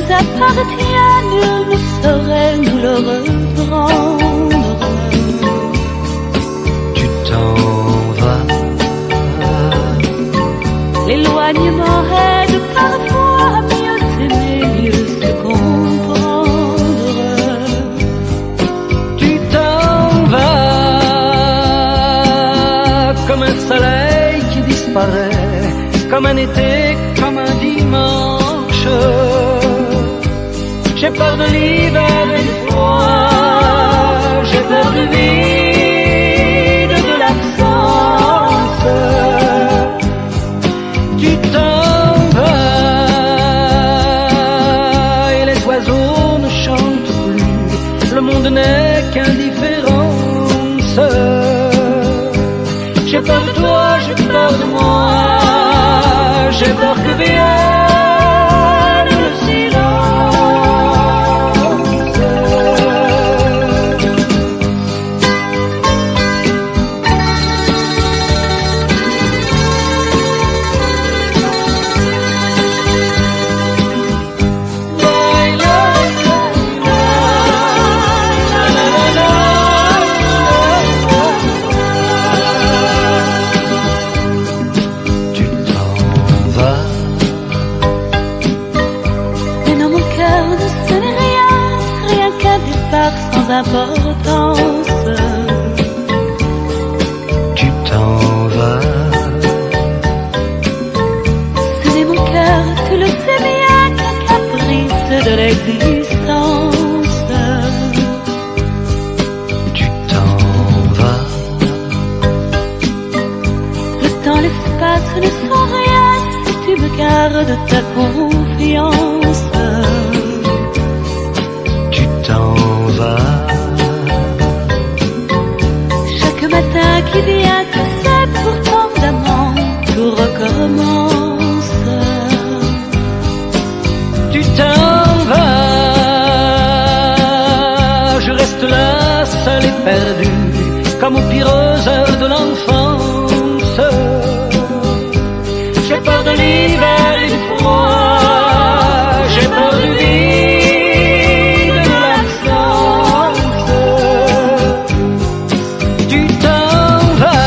appartient, nul ne saurait nous le reprendre. Tu t'en vas. L'éloignement aide parfois à mieux s'aimer, mieux se comprendre. Tu t'en vas comme un soleil qui disparaît, comme un été, comme un dimanche. J'ai peur de l'hiver et du froid, j'ai peur du vide, de l'absence. Tu t'en vas et les oiseaux ne chantent plus, le monde n'est qu'indifférence. J'ai peur de toi, j'ai peur de moi, j'ai peur que vienne le silence. Sans importance. Tu t'en vas. Ce n'est mon cœur, tu le sais bien, qu'un caprice de l'existence. Tu t'en vas. Le temps, l'espace ne sont rien si tu me gardes ta confiance. Tu t'en vas. Chaque matin qui vient, tu sais, pourtant d'amant, tout recommence. Tu t'en vas. Je reste là, seul et perdu, comme aux pires heures de l'enfance. J'ai peur de l'hiver et du froid, j'ai peur du vide, de l'absence. Tu t'en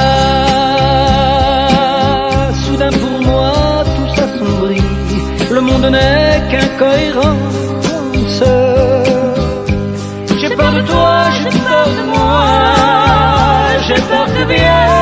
vas. Soudain pour moi tout s'assombrit, le monde n'est qu'incohérence. J'ai peur de toi, j'ai peur de moi, j'ai peur que vienne